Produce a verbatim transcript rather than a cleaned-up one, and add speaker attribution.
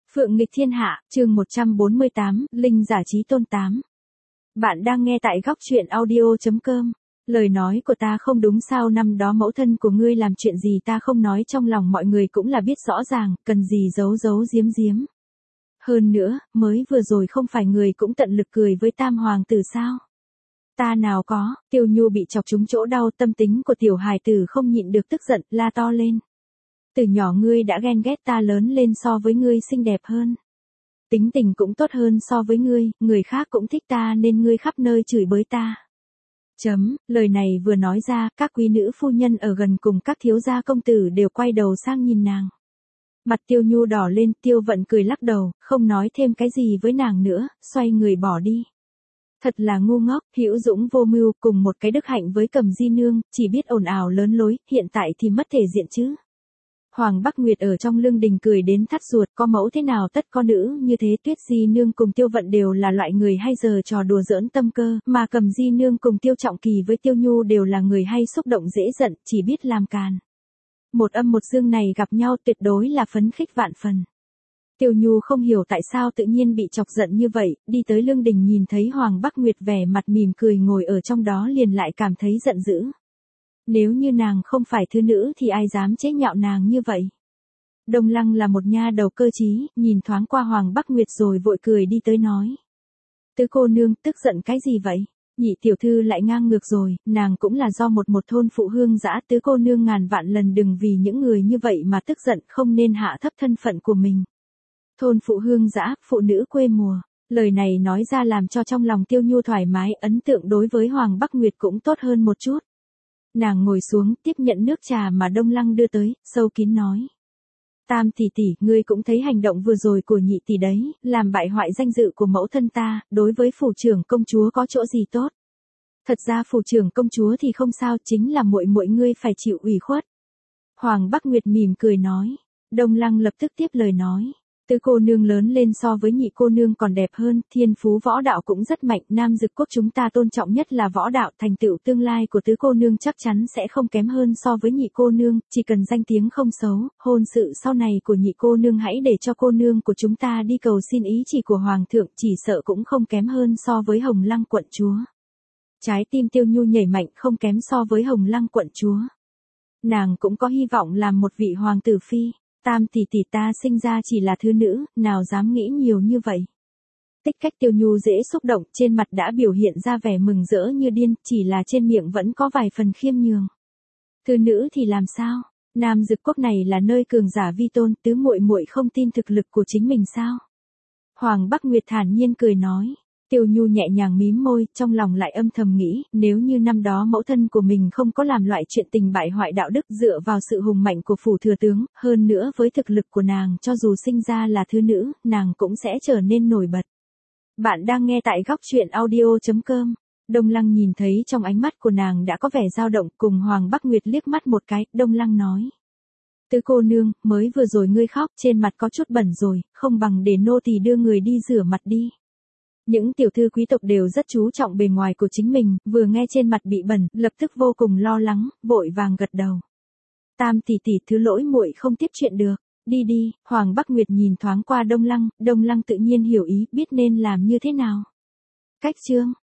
Speaker 1: Phượng nghịch thiên hạ, chương một trăm bốn mươi tám, Linh giả chí tôn tám. Bạn đang nghe tại góc truyện audio chấm com. Lời nói của ta không đúng sao? Năm đó mẫu thân của ngươi làm chuyện gì ta không nói, trong lòng mọi người cũng là biết rõ ràng, cần gì giấu giấu giếm giếm. Hơn nữa, mới vừa rồi không phải người cũng tận lực cười với tam hoàng tử sao? Ta nào có. Tiêu Nhu bị chọc trúng chỗ đau, tâm tính của tiểu hài tử không nhịn được tức giận, la to lên. Từ nhỏ ngươi đã ghen ghét ta, lớn lên so với ngươi xinh đẹp hơn. Tính tình cũng tốt hơn so với ngươi, người khác cũng thích ta nên ngươi khắp nơi chửi bới ta. Chấm, lời này vừa nói ra, các quý nữ phu nhân ở gần cùng các thiếu gia công tử đều quay đầu sang nhìn nàng. Mặt Tiêu Nhu đỏ lên, Tiêu Vận cười lắc đầu, không nói thêm cái gì với nàng nữa, xoay người bỏ đi. Thật là ngu ngốc, hữu dũng vô mưu, cùng một cái đức hạnh với Cầm Di nương, chỉ biết ồn ào lớn lối, hiện tại thì mất thể diện chứ. Hoàng Bắc Nguyệt ở trong lương đình cười đến thắt ruột, có mẫu thế nào tất có nữ, như thế Tuyết Di nương cùng Tiêu Vận đều là loại người hay giờ trò đùa giỡn tâm cơ, mà Cầm Di nương cùng Tiêu Trọng Kỳ với Tiêu Nhu đều là người hay xúc động dễ giận, chỉ biết làm càn. Một âm một dương này gặp nhau tuyệt đối là phấn khích vạn phần. Tiêu Nhu không hiểu tại sao tự nhiên bị chọc giận như vậy, đi tới lương đình nhìn thấy Hoàng Bắc Nguyệt vẻ mặt mỉm cười ngồi ở trong đó liền lại cảm thấy giận dữ. Nếu như nàng không phải thư nữ thì ai dám chế nhạo nàng như vậy. Đông Lăng là một nha đầu cơ trí, nhìn thoáng qua Hoàng Bắc Nguyệt rồi vội cười đi tới nói. Tứ cô nương, tức giận cái gì vậy? Nhị tiểu thư lại ngang ngược rồi, nàng cũng là do một một thôn phụ hương dã, tứ cô nương ngàn vạn lần đừng vì những người như vậy mà tức giận, không nên hạ thấp thân phận của mình. Thôn phụ hương dã, phụ nữ quê mùa. Lời này nói ra làm cho trong lòng Tiêu Nhu thoải mái, ấn tượng đối với Hoàng Bắc Nguyệt cũng tốt hơn một chút. Nàng ngồi xuống, tiếp nhận nước trà mà Đông Lăng đưa tới, sâu kín nói. Tam tỷ tỷ, ngươi cũng thấy hành động vừa rồi của nhị tỷ đấy, làm bại hoại danh dự của mẫu thân ta, đối với phủ trưởng công chúa có chỗ gì tốt. Thật ra phủ trưởng công chúa thì không sao, chính là muội muội ngươi phải chịu ủy khuất. Hoàng Bắc Nguyệt mỉm cười nói. Đông Lăng lập tức tiếp lời nói. Tứ cô nương lớn lên so với nhị cô nương còn đẹp hơn, thiên phú võ đạo cũng rất mạnh, Nam Dực quốc chúng ta tôn trọng nhất là võ đạo, thành tựu tương lai của tứ cô nương chắc chắn sẽ không kém hơn so với nhị cô nương, chỉ cần danh tiếng không xấu, hôn sự sau này của nhị cô nương hãy để cho cô nương của chúng ta đi cầu xin ý chỉ của hoàng thượng, chỉ sợ cũng không kém hơn so với Hồng Lăng quận chúa. Trái tim Tiêu Nhu nhảy mạnh, không kém so với Hồng Lăng quận chúa. Nàng cũng có hy vọng làm một vị hoàng tử phi. Tam tỷ tỷ, ta sinh ra chỉ là thứ nữ, nào dám nghĩ nhiều như vậy. Tích cách Tiêu Nhu dễ xúc động, trên mặt đã biểu hiện ra vẻ mừng rỡ như điên, chỉ là trên miệng vẫn có vài phần khiêm nhường. Thứ nữ thì làm sao? Nam Dực quốc này là nơi cường giả vi tôn, tứ muội muội không tin thực lực của chính mình sao? Hoàng Bắc Nguyệt thản nhiên cười nói. Tiêu Nhu nhẹ nhàng mím môi, trong lòng lại âm thầm nghĩ, nếu như năm đó mẫu thân của mình không có làm loại chuyện tình bại hoại đạo đức, dựa vào sự hùng mạnh của phủ thừa tướng, hơn nữa với thực lực của nàng, cho dù sinh ra là thứ nữ, nàng cũng sẽ trở nên nổi bật. Bạn đang nghe tại góc truyện audio chấm com. Đông Lăng nhìn thấy trong ánh mắt của nàng đã có vẻ dao động, cùng Hoàng Bắc Nguyệt liếc mắt một cái, Đông Lăng nói. Tứ cô nương, mới vừa rồi ngươi khóc, trên mặt có chút bẩn rồi, không bằng để nô tỳ đưa người đi rửa mặt đi. Những tiểu thư quý tộc đều rất chú trọng bề ngoài của chính mình, vừa nghe trên mặt bị bẩn, lập tức vô cùng lo lắng, vội vàng gật đầu. Tam tỷ tỷ, thứ lỗi muội không tiếp chuyện được, đi đi. Hoàng Bắc Nguyệt nhìn thoáng qua Đông Lăng, Đông Lăng tự nhiên hiểu ý, biết nên làm như thế nào. Cách chương,